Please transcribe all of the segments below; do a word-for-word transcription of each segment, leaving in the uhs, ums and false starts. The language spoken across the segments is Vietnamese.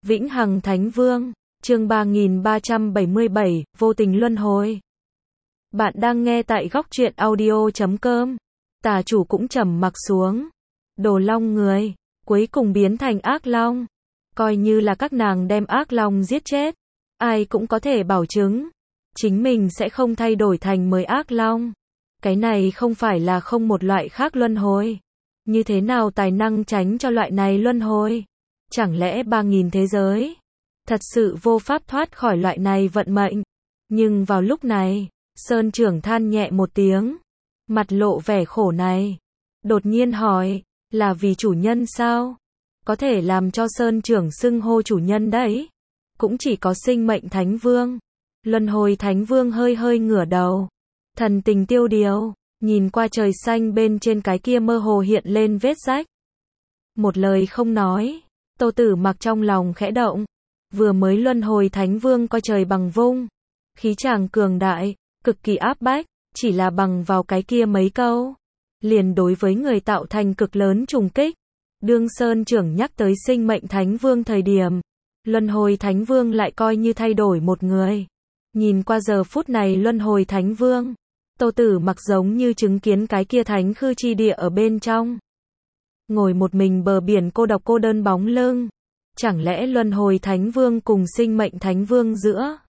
Vĩnh Hằng Thánh Vương, chương ba nghìn ba trăm bảy mươi bảy, vô tình luân hồi. Bạn đang nghe tại góc truyện audio chấm com. Tà chủ cũng trầm mặc xuống. Đồ long người, cuối cùng biến thành ác long. Coi như là các nàng đem ác long giết chết. Ai cũng có thể bảo chứng. Chính mình sẽ không thay đổi thành mới ác long. Cái này không phải là không một loại khác luân hồi. Như thế nào tài năng tránh cho loại này luân hồi? Chẳng lẽ ba nghìn thế giới? Thật sự vô pháp thoát khỏi loại này vận mệnh. Nhưng vào lúc này, Sơn trưởng than nhẹ một tiếng. Mặt lộ vẻ khổ này. Đột nhiên hỏi, là vì chủ nhân sao? Có thể làm cho Sơn trưởng xưng hô chủ nhân đấy. Cũng chỉ có sinh mệnh Thánh Vương. Luân hồi Thánh Vương hơi hơi ngửa đầu. Thần tình tiêu điều, nhìn qua trời xanh bên trên cái kia mơ hồ hiện lên vết rách. Một lời không nói. Tô Tử Mặc trong lòng khẽ động. Vừa mới luân hồi Thánh Vương coi trời bằng vung. Khí tràng cường đại, cực kỳ áp bách, chỉ là bằng vào cái kia mấy câu. Liền đối với người tạo thành cực lớn trùng kích. Đương Sơn trưởng nhắc tới sinh mệnh Thánh Vương thời điểm. Luân hồi Thánh Vương lại coi như thay đổi một người. Nhìn qua giờ phút này luân hồi Thánh Vương. Tô Tử Mặc giống như chứng kiến cái kia thánh khư chi địa ở bên trong. Ngồi một mình bờ biển cô độc cô đơn bóng lưng. Chẳng lẽ luân hồi Thánh Vương cùng sinh mệnh Thánh Vương giữa?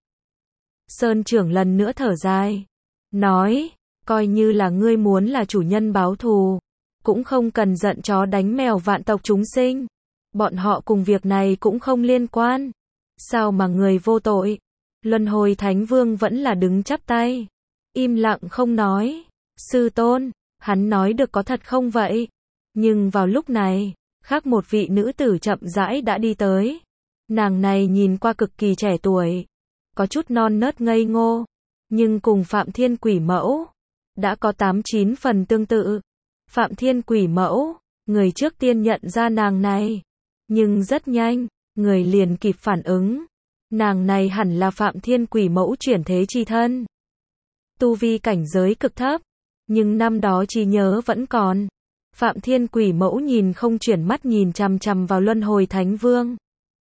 Sơn trưởng lần nữa thở dài. Nói, coi như là ngươi muốn là chủ nhân báo thù. Cũng không cần giận chó đánh mèo vạn tộc chúng sinh. Bọn họ cùng việc này cũng không liên quan. Sao mà người vô tội? Luân hồi Thánh Vương vẫn là đứng chắp tay. Im lặng không nói. Sư tôn, hắn nói được có thật không vậy? Nhưng vào lúc này, khác một vị nữ tử chậm rãi đã đi tới. Nàng này nhìn qua cực kỳ trẻ tuổi. Có chút non nớt ngây ngô. Nhưng cùng Phạm Thiên Quỷ Mẫu đã có tám chín phần tương tự. Phạm Thiên Quỷ Mẫu, người trước tiên nhận ra nàng này. Nhưng rất nhanh, người liền kịp phản ứng. Nàng này hẳn là Phạm Thiên Quỷ Mẫu chuyển thế chi thân. Tu vi cảnh giới cực thấp. Nhưng năm đó trí nhớ vẫn còn. Phạm Thiên Quỷ Mẫu nhìn không chuyển mắt nhìn chằm chằm vào luân hồi Thánh Vương.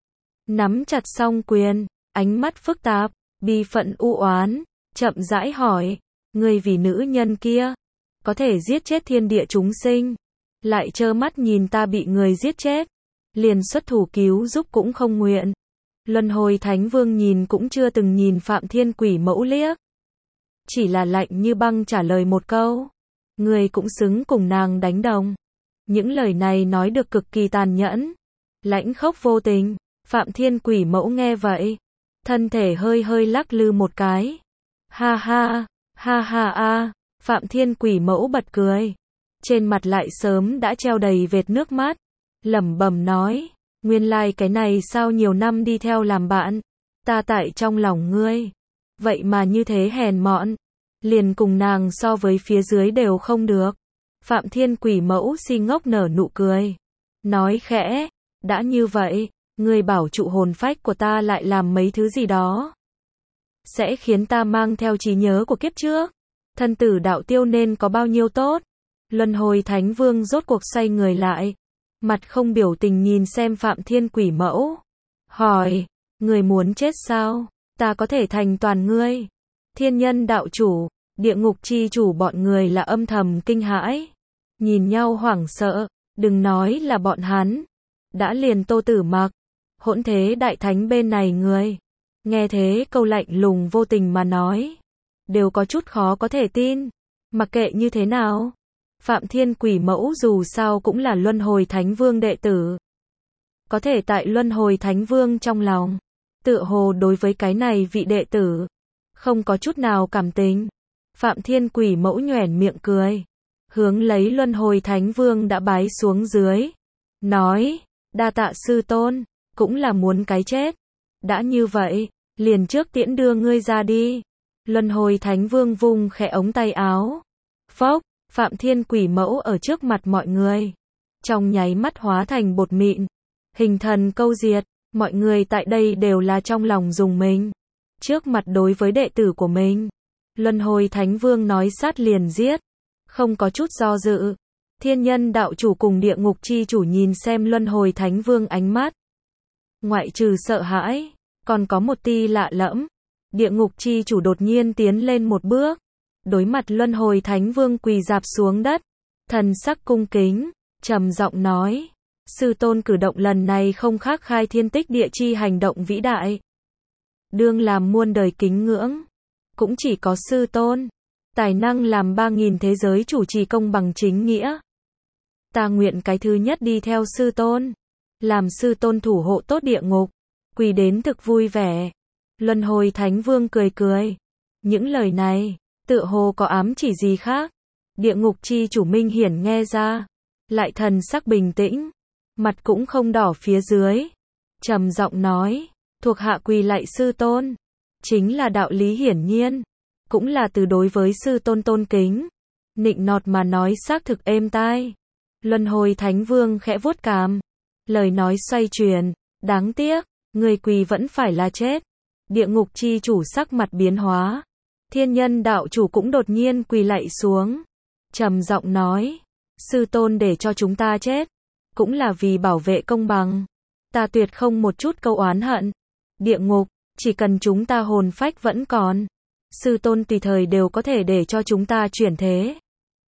Nắm chặt song quyền, ánh mắt phức tạp, bi phận u oán, chậm rãi hỏi, ngươi vì nữ nhân kia, có thể giết chết thiên địa chúng sinh, lại trơ mắt nhìn ta bị người giết chết, liền xuất thủ cứu giúp cũng không nguyện. Luân hồi Thánh Vương nhìn cũng chưa từng nhìn Phạm Thiên Quỷ Mẫu liếc. Chỉ là lạnh như băng trả lời một câu. Người cũng xứng cùng nàng đánh đồng. Những lời này nói được cực kỳ tàn nhẫn. Lãnh khốc vô tình. Phạm Thiên Quỷ Mẫu nghe vậy. Thân thể hơi hơi lắc lư một cái. Ha ha, ha ha a. Phạm Thiên Quỷ Mẫu bật cười. Trên mặt lại sớm đã treo đầy vệt nước mắt. Lẩm bẩm nói. Nguyên lai cái này sao nhiều năm đi theo làm bạn. Ta tại trong lòng ngươi. Vậy mà như thế hèn mọn. Liền cùng nàng so với phía dưới đều không được. Phạm Thiên Quỷ Mẫu si ngốc nở nụ cười. Nói khẽ, đã như vậy, ngươi bảo trụ hồn phách của ta lại làm mấy thứ gì đó. Sẽ khiến ta mang theo trí nhớ của kiếp trước. Thân tử đạo tiêu nên có bao nhiêu tốt. Luân hồi Thánh Vương rốt cuộc xoay người lại. Mặt không biểu tình nhìn xem Phạm Thiên Quỷ Mẫu. Hỏi, ngươi muốn chết sao? Ta có thể thành toàn ngươi. Thiên nhân đạo chủ, địa ngục chi chủ bọn người là âm thầm kinh hãi. Nhìn nhau hoảng sợ, đừng nói là bọn hắn. Đã liền Tô Tử Mặc, hỗn thế đại thánh bên này người. Nghe thế câu lạnh lùng vô tình mà nói. Đều có chút khó có thể tin. Mặc kệ như thế nào. Phạm Thiên Quỷ Mẫu dù sao cũng là luân hồi Thánh Vương đệ tử. Có thể tại luân hồi Thánh Vương trong lòng. Tựa hồ đối với cái này vị đệ tử. Không có chút nào cảm tình. Phạm Thiên Quỷ Mẫu nhoẻn miệng cười. Hướng lấy luân hồi Thánh Vương đã bái xuống dưới. Nói, đa tạ sư tôn, cũng là muốn cái chết. Đã như vậy, liền trước tiễn đưa ngươi ra đi. Luân hồi Thánh Vương vung khẽ ống tay áo. Phốc, Phạm Thiên Quỷ Mẫu ở trước mặt mọi người. Trong nháy mắt hóa thành bột mịn. Hình thần câu diệt, mọi người tại đây đều là trong lòng dùng mình. Trước mặt đối với đệ tử của mình. Luân hồi Thánh Vương nói sát liền giết. Không có chút do dự. Thiên nhân đạo chủ cùng địa ngục chi chủ nhìn xem luân hồi Thánh Vương ánh mắt. Ngoại trừ sợ hãi, còn có một tia lạ lẫm. Địa ngục chi chủ đột nhiên tiến lên một bước, đối mặt Luân Hồi Thánh Vương quỳ rạp xuống đất, thần sắc cung kính, trầm giọng nói: sư tôn cử động lần này không khác khai thiên tích địa chi hành động vĩ đại, đương làm muôn đời kính ngưỡng. Cũng chỉ có sư tôn tài năng làm ba nghìn thế giới chủ trì công bằng chính nghĩa. Ta nguyện cái thứ nhất đi theo sư tôn, làm sư tôn thủ hộ tốt địa ngục. Quỳ đến thực vui vẻ. Luân Hồi Thánh Vương cười cười. Những lời này, tựa hồ có ám chỉ gì khác. Địa ngục chi chủ minh hiển nghe ra, lại thần sắc bình tĩnh, mặt cũng không đỏ phía dưới, trầm giọng nói: thuộc hạ quỳ lạy sư tôn, chính là đạo lý hiển nhiên, cũng là từ đối với sư tôn tôn kính. Nịnh nọt mà nói xác thực êm tai. Luân Hồi Thánh Vương khẽ vuốt cằm, lời nói xoay chuyển: đáng tiếc, người quỳ vẫn phải là chết. Địa ngục chi chủ sắc mặt biến hóa, thiên nhân đạo chủ cũng đột nhiên quỳ lạy xuống, trầm giọng nói: sư tôn để cho chúng ta chết, cũng là vì bảo vệ công bằng. Ta tuyệt không một chút câu oán hận. Địa ngục, chỉ cần chúng ta hồn phách vẫn còn, sư tôn tùy thời đều có thể để cho chúng ta chuyển thế.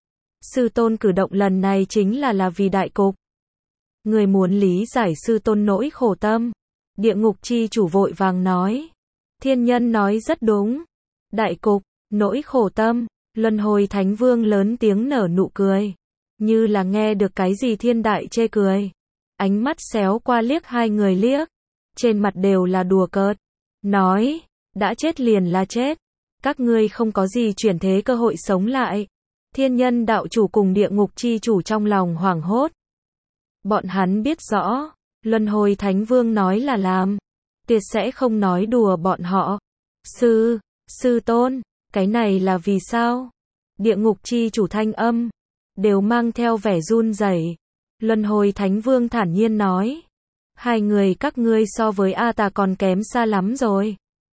Sư tôn cử động lần này chính là là vì đại cục. Người muốn lý giải sư tôn nỗi khổ tâm. Địa ngục chi chủ vội vàng nói: thiên nhân nói rất đúng. Đại cục, nỗi khổ tâm. Luân Hồi Thánh Vương lớn tiếng nở nụ cười, như là nghe được cái gì thiên đại chê cười. Ánh mắt xéo qua liếc hai người liếc, trên mặt đều là đùa cợt. Nói: đã chết liền là chết, các ngươi không có gì chuyển thế cơ hội sống lại. Thiên nhân đạo chủ cùng địa ngục chi chủ trong lòng hoảng hốt. Bọn hắn biết rõ, Luân Hồi Thánh Vương nói là làm, tuyệt sẽ không nói đùa bọn họ. Sư, sư tôn, cái này là vì sao? Địa ngục chi chủ thanh âm đều mang theo vẻ run rẩy. Luân Hồi Thánh Vương thản nhiên nói: hai người các ngươi so với A Tà còn kém xa lắm rồi.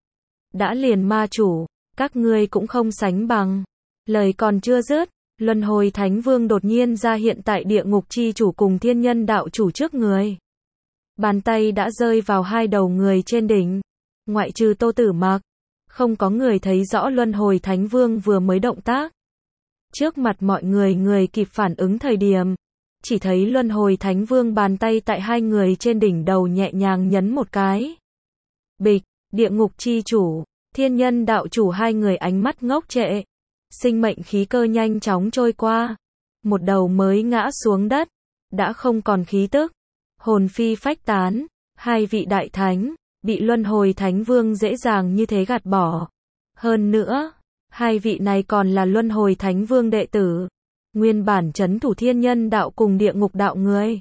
Đã liền ma chủ, các ngươi cũng không sánh bằng. Lời còn chưa dứt, Luân Hồi Thánh Vương đột nhiên ra hiện tại địa ngục chi chủ cùng thiên nhân đạo chủ trước người. Bàn tay đã rơi vào hai đầu người trên đỉnh. Ngoại trừ Tô Tử Mặc, không có người thấy rõ Luân Hồi Thánh Vương vừa mới động tác. Trước mặt mọi người người kịp phản ứng thời điểm, chỉ thấy Luân Hồi Thánh Vương bàn tay tại hai người trên đỉnh đầu nhẹ nhàng nhấn một cái. Bịch, địa ngục chi chủ, thiên nhân đạo chủ hai người ánh mắt ngốc trệ. Sinh mệnh khí cơ nhanh chóng trôi qua. Một đầu mới ngã xuống đất, đã không còn khí tức. Hồn phi phách tán, hai vị đại thánh, bị Luân Hồi Thánh Vương dễ dàng như thế gạt bỏ. Hơn nữa, hai vị này còn là Luân Hồi Thánh Vương đệ tử. Nguyên bản trấn thủ thiên nhân đạo cùng địa ngục đạo người.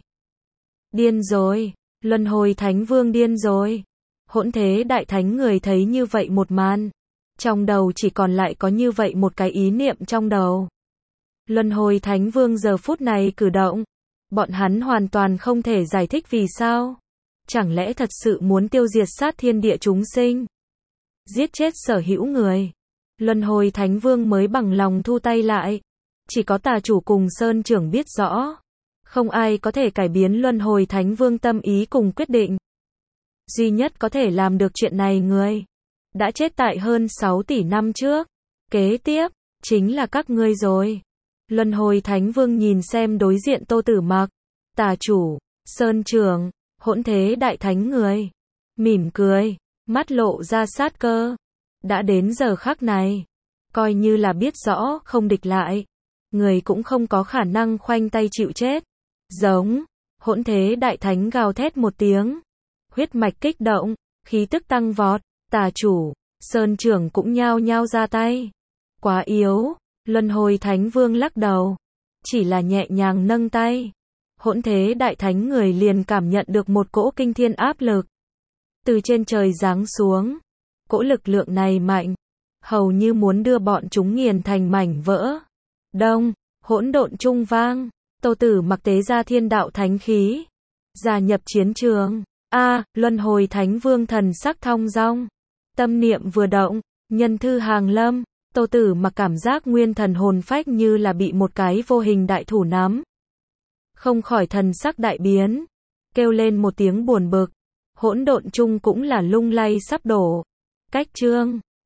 Điên rồi, Luân Hồi Thánh Vương điên rồi. Hỗn Thế Đại Thánh người thấy như vậy một màn, trong đầu chỉ còn lại có như vậy một cái ý niệm trong đầu. Luân Hồi Thánh Vương giờ phút này cử động, bọn hắn hoàn toàn không thể giải thích vì sao. Chẳng lẽ thật sự muốn tiêu diệt sát thiên địa chúng sinh, giết chết sở hữu người. Luân Hồi Thánh Vương mới bằng lòng thu tay lại. Chỉ có Tà chủ cùng Sơn trưởng biết rõ, không ai có thể cải biến Luân Hồi Thánh Vương tâm ý cùng quyết định. Duy nhất có thể làm được chuyện này người đã chết tại hơn sáu tỷ năm trước. Kế tiếp, chính là các ngươi rồi. Luân Hồi Thánh Vương nhìn xem đối diện Tô Tử Mặc, Tà chủ, Sơn trưởng, Hỗn Thế Đại Thánh người. Mỉm cười, mắt lộ ra sát cơ. Đã đến giờ khắc này, coi như là biết rõ không địch lại, người cũng không có khả năng khoanh tay chịu chết. Giống, Hỗn Thế Đại Thánh gào thét một tiếng. Huyết mạch kích động, khí tức tăng vọt. Tà chủ, Sơn trưởng cũng nhao nhao ra tay. Quá yếu. Luân Hồi Thánh Vương lắc đầu, chỉ là nhẹ nhàng nâng tay. Hỗn Thế Đại Thánh người liền cảm nhận được một cỗ kinh thiên áp lực từ trên trời giáng xuống. Cỗ lực lượng này mạnh, hầu như muốn đưa bọn chúng nghiền thành mảnh vỡ. Đông, hỗn độn trung vang, Tô Tử Mặc tế ra thiên đạo thánh khí, gia nhập chiến trường. A, à, Luân Hồi Thánh Vương thần sắc thong dong, tâm niệm vừa động, nhân thư hàng lâm. Tô Tử Mặc cảm giác nguyên thần hồn phách như là bị một cái vô hình đại thủ nắm, không khỏi thần sắc đại biến, kêu lên một tiếng buồn bực. Hỗn độn chung cũng là lung lay sắp đổ. Cách chương